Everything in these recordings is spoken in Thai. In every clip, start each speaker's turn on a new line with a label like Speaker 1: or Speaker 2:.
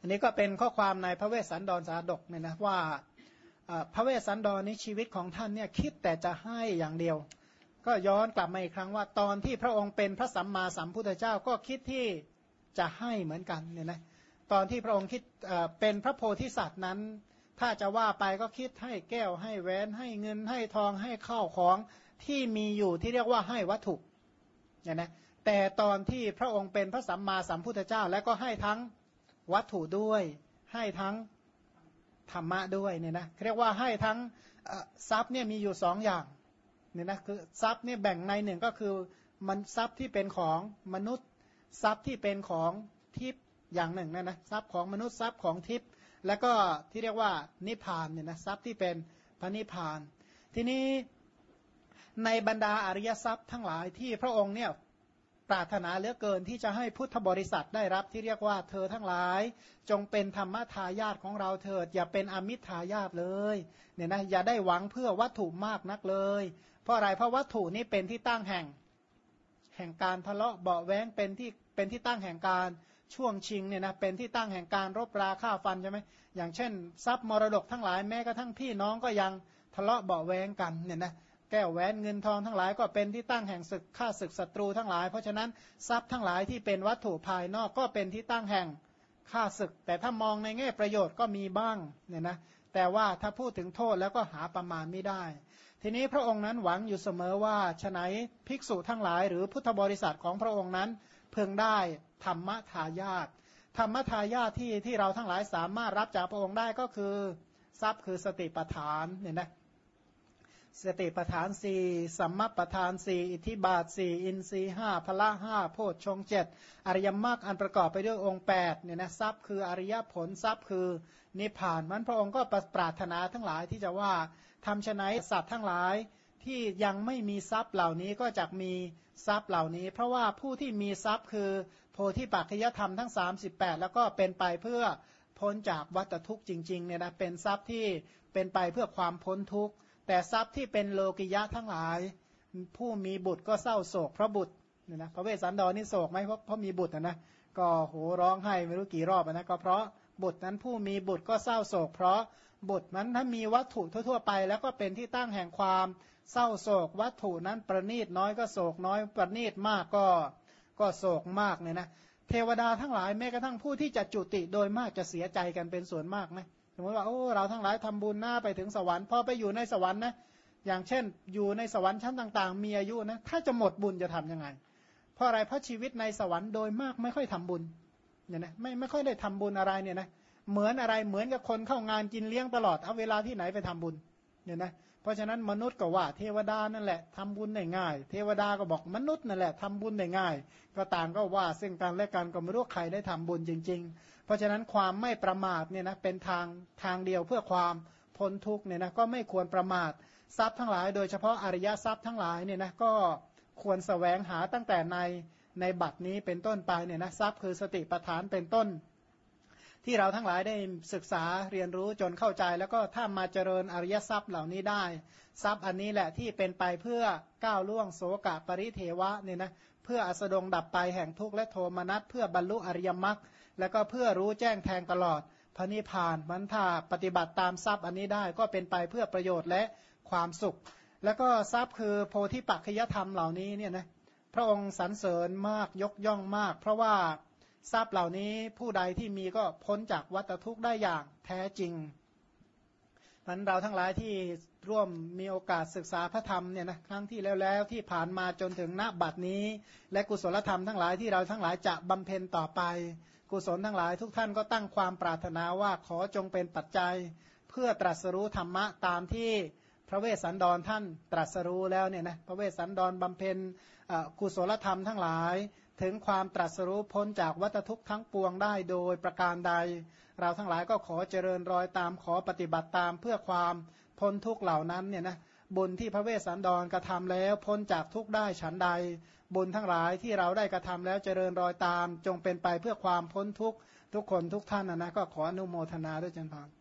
Speaker 1: อันนี้ก็เป็นข้อความในพระเวสสันดรสาสดกเนี่ยนะว่าพระเวสสันดรนี้ชีวิตของท่านเนี่ยคิดแต่จะให้อย่างเดียวก็ย้อนกลับมาอีกครั้งว่าตอนที่พระองค์เป็นพระสัมมาสัมพุทธเจ้าก็คิดที่จะให้เหมือนกันเนี่ยนะตอนที่พระองค์คิดเป็นพระโพธิสัตว์นั้นถ้าจะว่าไปก็คิดให้แก้วให้แหวนให้เงินให้ทองให้ข้าวของที่มีอยู่ที่เรียกว่าให้วัตถุเนี่ยนะแต่ตอนที่พระองค์เป็นพระสัมมาสัมพุทธเจ้าแล้วก็ให้ทั้งวัตถุด้วยให้ทั้งธรรมะด้วยเนี่ยนะเรียกว่าให้ทั้งทรัพย์เนี่ยมีอยู่สองอย่างเนี่ยนะคือทรัพย์เนี่ยแบ่งในหนึ่งก็คือมันทรัพย์ที่เป็นของมนุษย์ทรัพย์ที่เป็นของทิพย์อย่างหนึ่งนะทรัพย์ของมนุษย์ทรัพย์ของทิพย์แล้วก็ที่เรียกว่านิพพานเนี่ยนะทรัพย์ที่เป็นพระนิพพานทีนี้ในบรรดาอริยทรัพย์ทั้งหลายที่พระองค์เนี่ยปรารถนาเหลือเกินที่จะให้พุทธบริษัทได้รับที่เรียกว่าเธอทั้งหลายจงเป็นธรรมทายาทของเราเถิดอย่าเป็นอมิตรทายาทเลยเนี่ยนะอย่าได้หวังเพื่อวัตถุมากนักเลยเพราะอะไรเพราะวัตถุนี้เป็นที่ตั้งแห่งการทะเลาะเบาะแว้งเป็นที่ตั้งแห่งการช่วงชิงเนี่ยนะเป็นที่ตั้งแห่งการรบราฆ่าฟันใช่ไหมอย่างเช่นทรัพย์มรดกทั้งหลายแม้กระทั่งพี่น้องก็ยังทะเลาะเบาะแว้งกันเนี่ยนะแก้วแหวนเงินทองทั้งหลายก็เป็นที่ตั้งแห่งศึกฆ่าศึกศัตรูทั้งหลายเพราะฉะนั้นทรัพย์ทั้งหลายที่เป็นวัตถุภายนอกก็เป็นที่ตั้งแห่งฆ่าศึกแต่ถ้ามองในแง่ประโยชน์ก็มีบ้างเนี่ยนะแต่ว่าถ้าพูดถึงโทษแล้วก็หาประมาณไม่ได้ทีนี้พระองค์นั้นหวังอยู่เสมอว่าฉะไหนภิกษุทั้งหลายหรือพุทธบริษัทของพระองค์นั้นเพึงได้ธรรมทายาทธรรมทายาทที่เราทั้งหลายสามารถรับจากพระองค์ได้ก็คือทรัพย์คือสติปัฏฐานเนี่ยนะสติปัฏฐานสี่สัมมาปัฏฐานสี่อิทธิบาทสี่อินทรีย์ห้าพละห้าโพชฌงค์เจ็ดอริยมรรคอันประกอบไปด้วยองค์8เนี่ยนะทรัพย์คืออริยผลทรัพย์คือนิพพานมันพระองค์ก็ปรารถนาทั้งหลายที่จะว่าทำไฉนสัตว์ทั้งหลายที่ยังไม่มีทรัพย์เหล่านี้ก็จะมีทรัพย์เหล่านี้เพราะว่าผู้ที่มีทรัพย์คือโพธิปัจจยธรรมทั้ง38แล้วก็เป็นไปเพื่อพ้นจากวัฏทุกข์จริงๆเนี่ยนะเป็นทรัพย์ที่เป็นไปเพื่อความพ้นทุกข์แต่ทรัพย์ที่เป็นโลกิยะทั้งหลายผู้มีบุตรก็เศร้าโศกเพราะบุตรเนี่ยนะพระเวสสันดรนี่โศกไหมเพราะมีบุตรนะก็โหร้องไห้ไม่รู้กี่รอบนะก็เพราะบุตรนั้นผู้มีบุตรก็เศร้าโศกเพราะบุตรนั้นถ้ามีวัตถุทั่วๆไปแล้วก็เป็นที่ตั้งแห่งความเศร้าโศกวัตถุนั้นประณีตน้อยก็โศกน้อยประณีตมากก็โศกมากเนี่ยนะเทวดาทั้งหลายแม้กระทั่งผู้ที่จะจุติโดยมากจะเสียใจกันเป็นส่วนมากนะสมมติว่าโอ้เราทั้งหลายทำบุญหน้าไปถึงสวรรค์พอไปอยู่ในสวรรค์นะอย่างเช่นอยู่ในสวรรค์ชั้นต่างๆมีอายุนะถ้าจะหมดบุญจะทํำยังไงเพราะอะไรเพราะชีวิตในสวรรค์โดยมากไม่ค่อยทำบุญเนี่ยนะไม่ค่อยได้ทำบุญอะไรเนี่ยนะเหมือนอะไรเหมือนกับคนเข้างานกินเลี้ยงตลอดเอาเวลาที่ไหนไปทำบุญเนี่ยนะเพราะฉะนั้นมนุษย์ก็ว่าเทวดานั่นแหละทำบุญได้ง่ายเทวดาก็บอกมนุษย์นั่นแหละทำบุญได้ง่ายก็ต่างก็ว่าซึ่งกันและกันก็ไม่รู้ใครได้ทำบุญจริงๆเพราะฉะนั้นความไม่ประมาทเนี่ยนะเป็นทางเดียวเพื่อความพ้นทุกข์เนี่ยนะก็ไม่ควรประมาททรัพย์ทั้งหลายโดยเฉพาะอริยทรัพย์ทั้งหลายเนี่ยนะก็ควรแสวงหาตั้งแต่ในบัดนี้เป็นต้นไปเนี่ยนะทรัพย์คือสติปัฏฐานเป็นต้นที่เราทั้งหลายได้ศึกษาเรียนรู้จนเข้าใจแล้วก็ถ้ามาเจริญอริยทรัพย์เหล่านี้ได้ทรัพย์อันนี้แหละที่เป็นไปเพื่อก้าวล่วงโสกะปริเทวะเนี่ยนะเพื่ออัสดงดับไปแห่งทุกข์และโทมนัสเพื่อบรรลุอริยมรรคแล้วก็เพื่อรู้แจ้งแทงตลอดพระนิพพานมันถ้าปฏิบัติตามทรัพย์อันนี้ได้ก็เป็นไปเพื่อประโยชน์และความสุขแล้วก็ทรัพย์คือโพธิปัจจยธรรมเหล่านี้เนี่ยนะพระองค์สรรเสริญมากยกย่องมากเพราะว่าทรัพย์เหล่านี้ผู้ใดที่มีก็พ้นจากวัฏทุกข์ได้อย่างแท้จริงมันเราทั้งหลายที่ร่วมมีโอกาสศึกษาพระธรรมเนี่ยนะครั้งที่แล้วที่ผ่านมาจนถึงณบัดนี้และกุศลธรรมทั้งหลายที่เราทั้งหลายจะบำเพ็ญต่อไปกุศลทั้งหลายทุกท่านก็ตั้งความปรารถนาว่าขอจงเป็นปัจจัยเพื่อตรัสรู้ธรรมะตามที่พระเวสสันดรท่านตรัสรู้แล้วเนี่ยนะพระเวสสันดรบำเพ็ญกุศลธรรมทั้งหลายถึงความตรัสรู้พ้นจากวัฏทุกข์ทั้งปวงได้โดยประการใดเราทั้งหลายก็ขอเจริญรอยตามขอปฏิบัติตามเพื่อความพ้นทุกข์เหล่านั้นเนี่ยนะบุญที่พระเวสสันดรกระทำแล้วพ้นจากทุกข์ได้ฉันใดบุญทั้งหลายที่เราได้กระทำแล้วเจริญรอยตามจงเป็นไปเพื่อความพ้นทุกข์ทุกคนทุกท่านนะก็ขออนุโมทนาด้วยจันทร์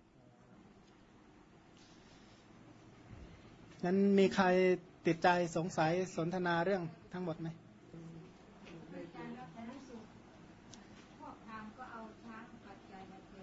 Speaker 1: นั้นมีใครติดใจสงสัยสนทนาเรื่องทั้งหมดไหม
Speaker 2: พวกพราหมณ์ก็เอาช้างปัจจัยมาแจ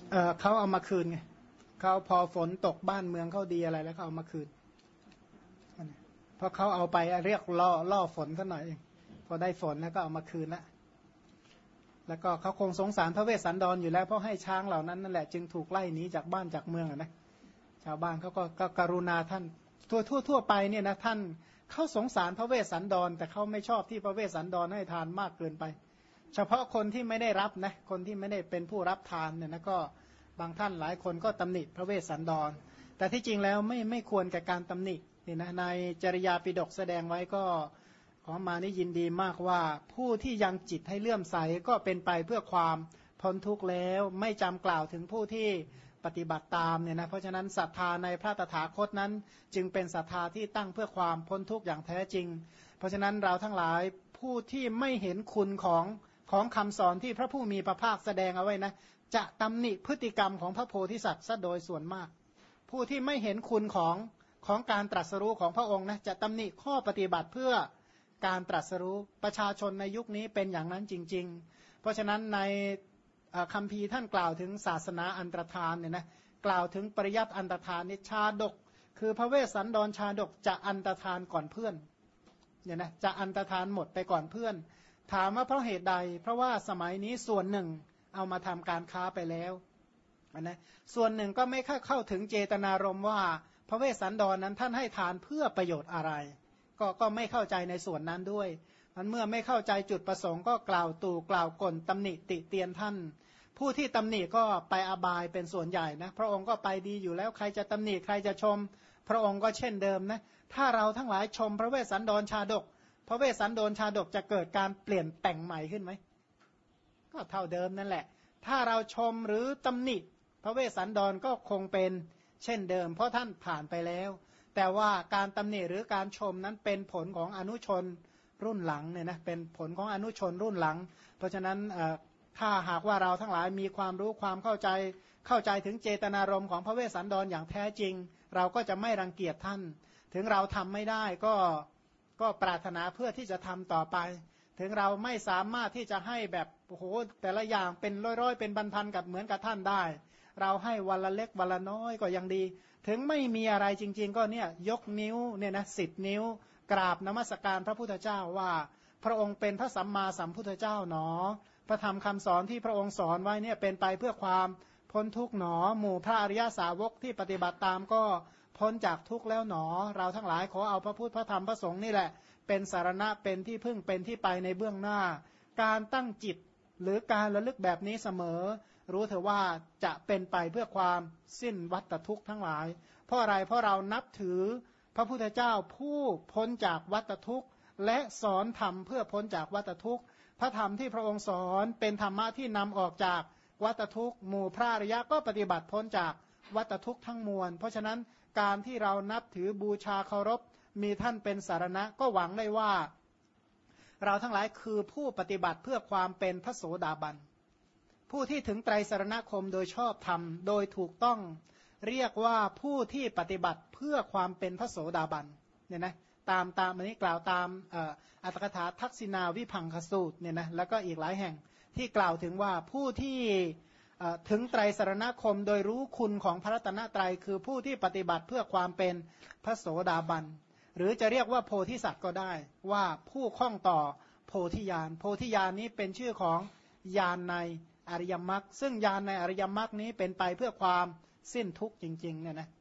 Speaker 1: เขาเอามาคืนไงเขาพอฝนตกบ้านเมืองเขาดีอะไรแล้วเขาเอามาคืนเพราะเขาเอาไปเรียกล่อฝนซะหน่อยเองพอได้ฝนแล้วก็เอามาคืนละแล้วก็เขาคงสงสารพระเวสสันดรอยู่แล้วเพราะให้ช้างเหล่านั้นนั่นแหละจึงถูกไล่หนีจากบ้านจากเมืองนะชาวบ้านเขาก็กรุณาท่านทั่วไปเนี่ยนะท่านเขาสงสารพระเวสสันดรแต่เขาไม่ชอบที่พระเวสสันดรให้ทานมากเกินไปเฉพาะคนที่ไม่ได้รับนะคนที่ไม่ได้เป็นผู้รับทานเนี่ยนะก็บางท่านหลายคนก็ตำหนิพระเวสสันดรแต่ที่จริงแล้วไม่ควรแก่การตำหนินี่นะในจริยาปิฎกแสดงไว้ก็ขอมานี่ยินดีมากว่าผู้ที่ยังจิตให้เลื่อมใสก็เป็นไปเพื่อความพ้นทุกข์แล้วไม่จำกล่าวถึงผู้ที่ปฏิบัติตามเนี่ยนะเพราะฉะนั้นศรัทธาในพระตถาคตนั้นจึงเป็นศรัทธาที่ตั้งเพื่อความพ้นทุกข์อย่างแท้จริงเพราะฉะนั้นเราทั้งหลายผู้ที่ไม่เห็นคุณของคำสอนที่พระผู้มีพระภาคแสดงเอาไว้นะจะตำหนิพฤติกรรมของพระโพธิสัตว์ซะโดยส่วนมากผู้ที่ไม่เห็นคุณของการตรัสรู้ของพระองค์นะจะตำหนิข้อปฏิบัติเพื่อการตรัสรู้ประชาชนในยุคนี้เป็นอย่างนั้นจริงๆเพราะฉะนั้นในคัมภีร์ท่านกล่าวถึงศาสนาอันตรธานเนี่ยนะกล่าวถึงปริยัติอันตรธานนิชาดกคือพระเวสสันดรชาดกจะอันตรธานก่อนเพื่อนเนี่ยนะจะอันตรธานหมดไปก่อนเพื่อนถามว่าเพราะเหตุใดเพราะว่าสมัยนี้ส่วนหนึ่งเอามาทำการค้าไปแล้วนะส่วนหนึ่งก็ไม่เข้าถึงเจตนารมณ์ว่าพระเวสสันดรนั้นท่านให้ทานเพื่อประโยชน์อะไรก็ไม่เข้าใจในส่วนนั้นด้วยมันเมื่อไม่เข้าใจจุดประสงค์ก็กล่าวตู่กล่าวก่นตำหนิติเตียนท่านผู้ที่ตำหนิก็ไปอบายเป็นส่วนใหญ่นะพระองค์ก็ไปดีอยู่แล้วใครจะตำหนิใครจะชมพระองค์ก็เช่นเดิมนะถ้าเราทั้งหลายชมพระเวสสันดรชาดกพระเวสสันดรชาดกจะเกิดการเปลี่ยนแต่งใหม่ขึ้นไหมก็เท่าเดิมนั่นแหละถ้าเราชมหรือตำหนิพระเวสสันดรก็คงเป็นเช่นเดิมเพราะท่านผ่านไปแล้วแต่ว่าการตำหนิหรือการชมนั้นเป็นผลของอนุชนรุ่นหลังเนี่ยนะเป็นผลของอนุชนรุ่นหลังเพราะฉะนั้นถ้าหากว่าเราทั้งหลายมีความรู้ความเข้าใจถึงเจตนารมณ์ของพระเวสสันดรอย่างแท้จริงเราก็จะไม่รังเกียจท่านถึงเราทำไม่ได้ก็ปรารถนาเพื่อที่จะทำต่อไปถึงเราไม่สามารถที่จะให้แบบโอ้โหแต่ละอย่างเป็นร้อยๆเป็นพันๆกับเหมือนกับท่านได้เราให้วันละเล็กวันละน้อยก็ยังดีถึงไม่มีอะไรจริงๆก็เนี่ยยกนิ้วเนี่ยนะ10 นิ้วกราบนมัสการพระพุทธเจ้าว่าพระองค์เป็นพระสัมมาสัมพุทธเจ้าหนอพระธรรมคำสอนที่พระองค์สอนไว้เนี่ยเป็นไปเพื่อความพ้นทุกข์หนอหมู่พระอริยสาวกที่ปฏิบัติตามก็พ้นจากทุกข์แล้วหนอเราทั้งหลายขอเอาพระพุทธพระธรรมพระสงฆ์นี่แหละเป็นสารณะเป็นที่พึ่งเป็นที่ไปในเบื้องหน้าการตั้งจิตหรือการระลึกแบบนี้เสมอรู้เถอะว่าจะเป็นไปเพื่อความสิ้นวัฏทุกข์ทั้งหลายเพราะอะไรเพราะเรานับถือพระพุทธเจ้าผู้พ้นจากวัฏทุกข์และสอนธรรมเพื่อพ้นจากวัฏทุกข์พระธรรมที่พระองค์สอนเป็นธรรมะที่นำออกจากวัฏทุกข์หมู่พระอริยะก็ปฏิบัติพ้นจากวัฏทุกข์ทั้งมวลเพราะฉะนั้นการที่เรานับถือบูชาเคารพมีท่านเป็นสารณะก็หวังได้ว่าเราทั้งหลายคือผู้ปฏิบัติเพื่อความเป็นพระโสดาบันผู้ที่ถึงไตรสรณคมโดยชอบธรรมโดยถูกต้องเรียกว่าผู้ที่ปฏิบัติเพื่อความเป็นพระโสดาบันเนี่ยนะตามอันนี้กล่าวตามอัตถกถาทักษิณาวิพังคสูตรเนี่ยนะแล้วก็อีกหลายแห่งที่กล่าวถึงว่าผู้ที่ถึงไตรสรณคมโดยรู้คุณของพระรัตนตรัยคือผู้ที่ปฏิบัติเพื่อความเป็นพระโสดาบันหรือจะเรียกว่าโพธิสัตว์ก็ได้ว่าผู้คล่องต่อโพธิญาณโพธิญาณนี้เป็นชื่อของญาณในอริยมรรคซึ่งญาณในอริยมรรคนี้เป็นไปเพื่อความสิ้นทุกข์จริงๆเนี่ยนะ